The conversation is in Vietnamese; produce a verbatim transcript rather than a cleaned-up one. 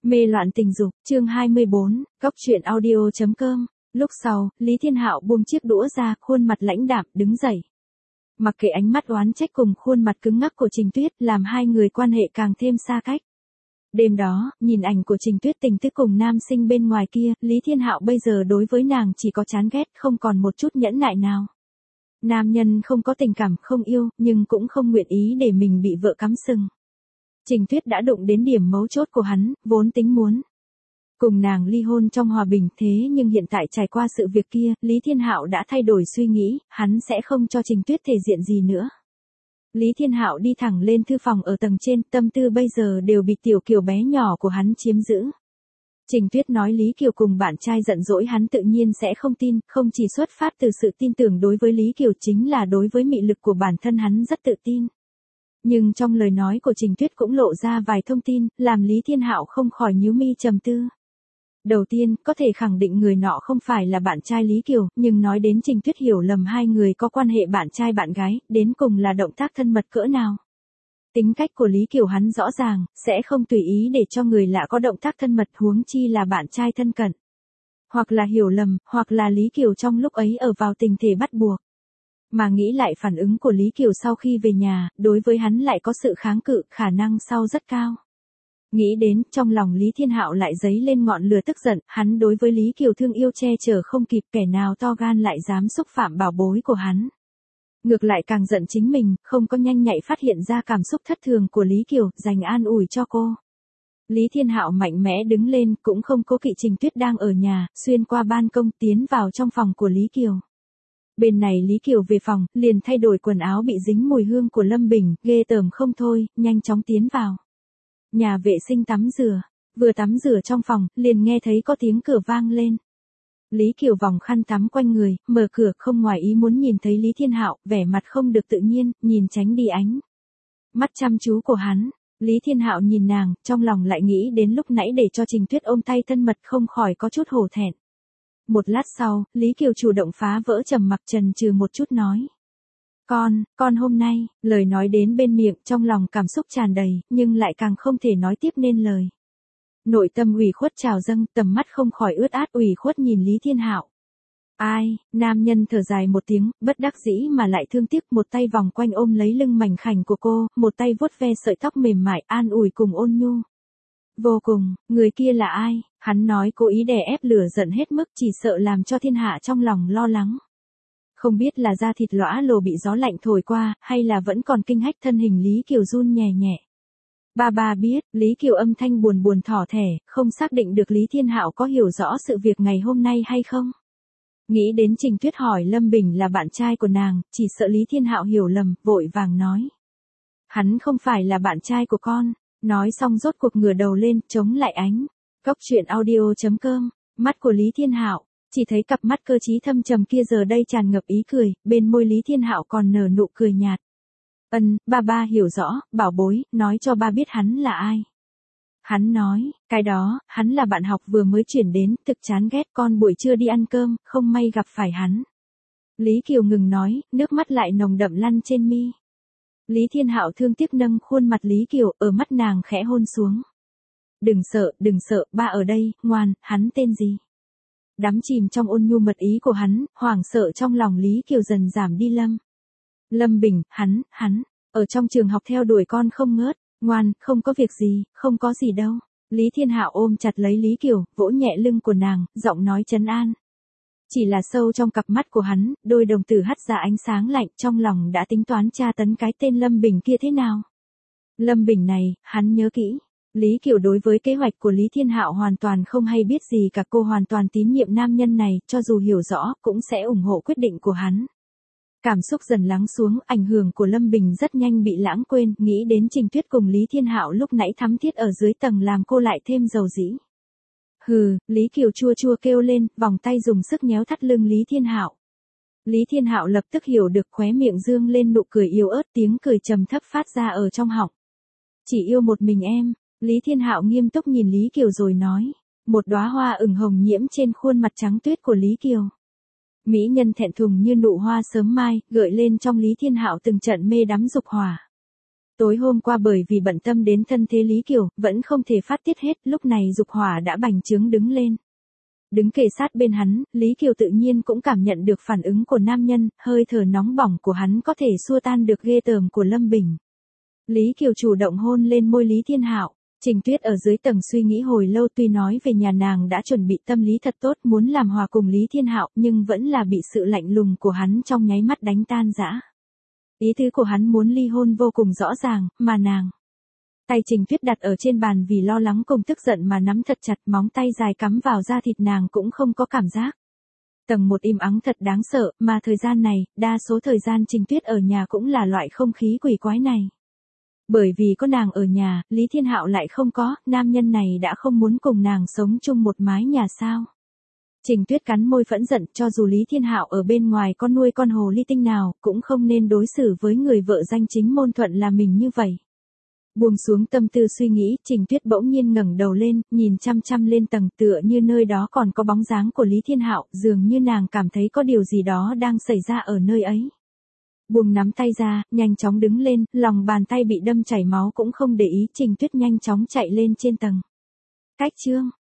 Mê loạn tình dục, chương hai mươi bốn, góc truyện audio chấm com. Lúc sau, Lý Thiên Hạo buông chiếc đũa ra, khuôn mặt lãnh đạm, đứng dậy. Mặc kệ ánh mắt oán trách cùng khuôn mặt cứng ngắc của Trình Tuyết, làm hai người quan hệ càng thêm xa cách. Đêm đó, nhìn ảnh của Trình Tuyết tình tức cùng nam sinh bên ngoài kia, Lý Thiên Hạo bây giờ đối với nàng chỉ có chán ghét, không còn một chút nhẫn nại nào. Nam nhân không có tình cảm, không yêu, nhưng cũng không nguyện ý để mình bị vợ cắm sừng. Trình Tuyết đã đụng đến điểm mấu chốt của hắn, vốn tính muốn cùng nàng ly hôn trong hòa bình, thế nhưng hiện tại trải qua sự việc kia, Lý Thiên Hạo đã thay đổi suy nghĩ, hắn sẽ không cho Trình Tuyết thể diện gì nữa. Lý Thiên Hạo đi thẳng lên thư phòng ở tầng trên, tâm tư bây giờ đều bị Tiểu Kiều bé nhỏ của hắn chiếm giữ. Trình Tuyết nói Lý Kiều cùng bạn trai giận dỗi hắn tự nhiên sẽ không tin, không chỉ xuất phát từ sự tin tưởng đối với Lý Kiều, chính là đối với mị lực của bản thân hắn rất tự tin. Nhưng trong lời nói của Trình Tuyết cũng lộ ra vài thông tin, làm Lý Thiên Hạo không khỏi nhíu mi trầm tư. Đầu tiên, có thể khẳng định người nọ không phải là bạn trai Lý Kiều, nhưng nói đến Trình Tuyết hiểu lầm hai người có quan hệ bạn trai bạn gái, đến cùng là động tác thân mật cỡ nào. Tính cách của Lý Kiều hắn rõ ràng, sẽ không tùy ý để cho người lạ có động tác thân mật, huống chi là bạn trai thân cận. Hoặc là hiểu lầm, hoặc là Lý Kiều trong lúc ấy ở vào tình thể bắt buộc. Mà nghĩ lại phản ứng của Lý Kiều sau khi về nhà, đối với hắn lại có sự kháng cự, khả năng sau rất cao. Nghĩ đến, trong lòng Lý Thiên Hạo lại dấy lên ngọn lửa tức giận, hắn đối với Lý Kiều thương yêu che chở không kịp, kẻ nào to gan lại dám xúc phạm bảo bối của hắn. Ngược lại càng giận chính mình, không có nhanh nhạy phát hiện ra cảm xúc thất thường của Lý Kiều, dành an ủi cho cô. Lý Thiên Hạo mạnh mẽ đứng lên, cũng không cố kỵ Trình Tuyết đang ở nhà, xuyên qua ban công tiến vào trong phòng của Lý Kiều. Bên này Lý Kiều về phòng, liền thay đổi quần áo bị dính mùi hương của Lâm Bình, ghê tởm không thôi, nhanh chóng tiến vào nhà vệ sinh tắm rửa. Vừa tắm rửa trong phòng, liền nghe thấy có tiếng cửa vang lên. Lý Kiều vòng khăn tắm quanh người, mở cửa, không ngoài ý muốn nhìn thấy Lý Thiên Hạo, vẻ mặt không được tự nhiên, nhìn tránh đi ánh mắt chăm chú của hắn. Lý Thiên Hạo nhìn nàng, trong lòng lại nghĩ đến lúc nãy để cho Trình Tuyết ôm tay thân mật, không khỏi có chút hổ thẹn. Một lát sau, Lý Kiều chủ động phá vỡ trầm mặc, chần chừ một chút nói. Con, con hôm nay, lời nói đến bên miệng, trong lòng cảm xúc tràn đầy, nhưng lại càng không thể nói tiếp nên lời. Nội tâm ủy khuất trào dâng, tầm mắt không khỏi ướt át ủy khuất nhìn Lý Thiên Hạo. Ai, nam nhân thở dài một tiếng, bất đắc dĩ mà lại thương tiếc, một tay vòng quanh ôm lấy lưng mảnh khảnh của cô, một tay vuốt ve sợi tóc mềm mại, an ủi cùng ôn nhu. Vô cùng, người kia là ai? Hắn nói cố ý đè ép lửa giận hết mức, chỉ sợ làm cho thiên hạ trong lòng lo lắng. Không biết là da thịt lõa lồ bị gió lạnh thổi qua, hay là vẫn còn kinh hách, thân hình Lý Kiều run nhẹ nhẹ. Ba ba biết, Lý Kiều âm thanh buồn buồn thỏ thẻ, không xác định được Lý Thiên Hạo có hiểu rõ sự việc ngày hôm nay hay không. Nghĩ đến Trình Tuyết hỏi Lâm Bình là bạn trai của nàng, chỉ sợ Lý Thiên Hạo hiểu lầm, vội vàng nói. Hắn không phải là bạn trai của con. Nói xong rốt cuộc ngửa đầu lên, chống lại ánh góc truyện audio chấm com. Mắt của Lý Thiên Hạo, chỉ thấy cặp mắt cơ trí thâm trầm kia giờ đây tràn ngập ý cười, bên môi Lý Thiên Hạo còn nở nụ cười nhạt. Ân, ba ba hiểu rõ, bảo bối, nói cho ba biết hắn là ai. Hắn nói, cái đó, hắn là bạn học vừa mới chuyển đến, thực chán ghét, con buổi trưa đi ăn cơm, không may gặp phải hắn. Lý Kiều ngừng nói, nước mắt lại nồng đậm lăn trên mi. Lý Thiên Hạo thương tiếc nâng khuôn mặt Lý Kiều, ở mắt nàng khẽ hôn xuống. Đừng sợ, đừng sợ, ba ở đây, ngoan, hắn tên gì? Đắm chìm trong ôn nhu mật ý của hắn, hoảng sợ trong lòng Lý Kiều dần giảm đi. Lâm Lâm Bình, hắn, hắn, ở trong trường học theo đuổi con không ngớt, ngoan, không có việc gì, không có gì đâu. Lý Thiên Hạo ôm chặt lấy Lý Kiều, vỗ nhẹ lưng của nàng, giọng nói trấn an. Chỉ là sâu trong cặp mắt của hắn, đôi đồng tử hắt ra ánh sáng lạnh, trong lòng đã tính toán tra tấn cái tên Lâm Bình kia thế nào. Lâm Bình này, hắn nhớ kỹ. Lý Kiều đối với kế hoạch của Lý Thiên Hạo hoàn toàn không hay biết gì cả, cô hoàn toàn tín nhiệm nam nhân này, cho dù hiểu rõ, cũng sẽ ủng hộ quyết định của hắn. Cảm xúc dần lắng xuống, ảnh hưởng của Lâm Bình rất nhanh bị lãng quên, nghĩ đến Trình Tuyết cùng Lý Thiên Hạo lúc nãy thắm thiết ở dưới tầng làm cô lại thêm dầu dĩ. Hừ, Lý Kiều chua chua kêu lên, vòng tay dùng sức nhéo thắt lưng Lý Thiên Hạo. Lý Thiên Hạo lập tức hiểu được, khóe miệng dương lên nụ cười yếu ớt, tiếng cười trầm thấp phát ra ở trong họng. Chỉ yêu một mình em. Lý Thiên Hạo nghiêm túc nhìn Lý Kiều rồi nói. Một đóa hoa ửng hồng nhiễm trên khuôn mặt trắng tuyết của Lý Kiều. Mỹ nhân thẹn thùng như nụ hoa sớm mai, gợi lên trong Lý Thiên Hạo từng trận mê đắm dục hỏa. Tối hôm qua bởi vì bận tâm đến thân thế Lý Kiều, vẫn không thể phát tiết hết, lúc này dục hỏa đã bành trướng đứng lên. Đứng kề sát bên hắn, Lý Kiều tự nhiên cũng cảm nhận được phản ứng của nam nhân, hơi thở nóng bỏng của hắn có thể xua tan được ghê tởm của Lâm Bình. Lý Kiều chủ động hôn lên môi Lý Thiên Hạo. Trình Tuyết ở dưới tầng suy nghĩ hồi lâu, tuy nói về nhà nàng đã chuẩn bị tâm lý thật tốt muốn làm hòa cùng Lý Thiên Hạo, nhưng vẫn là bị sự lạnh lùng của hắn trong nháy mắt đánh tan rã. Ý tứ của hắn muốn ly hôn vô cùng rõ ràng, mà nàng. Tay Trình Tuyết đặt ở trên bàn vì lo lắng cùng tức giận mà nắm thật chặt, móng tay dài cắm vào da thịt nàng cũng không có cảm giác. Tầng một im ắng thật đáng sợ, mà thời gian này, đa số thời gian Trình Tuyết ở nhà cũng là loại không khí quỷ quái này. Bởi vì có nàng ở nhà, Lý Thiên Hạo lại không có, nam nhân này đã không muốn cùng nàng sống chung một mái nhà sao. Trình Tuyết cắn môi phẫn giận, cho dù Lý Thiên Hạo ở bên ngoài có nuôi con hồ ly tinh nào, cũng không nên đối xử với người vợ danh chính ngôn thuận là mình như vậy. Buông xuống tâm tư suy nghĩ, Trình Tuyết bỗng nhiên ngẩng đầu lên, nhìn chăm chăm lên tầng, tựa như nơi đó còn có bóng dáng của Lý Thiên Hạo, dường như nàng cảm thấy có điều gì đó đang xảy ra ở nơi ấy. Buông nắm tay ra, nhanh chóng đứng lên, lòng bàn tay bị đâm chảy máu cũng không để ý, Trình Tuyết nhanh chóng chạy lên trên tầng. Cách chương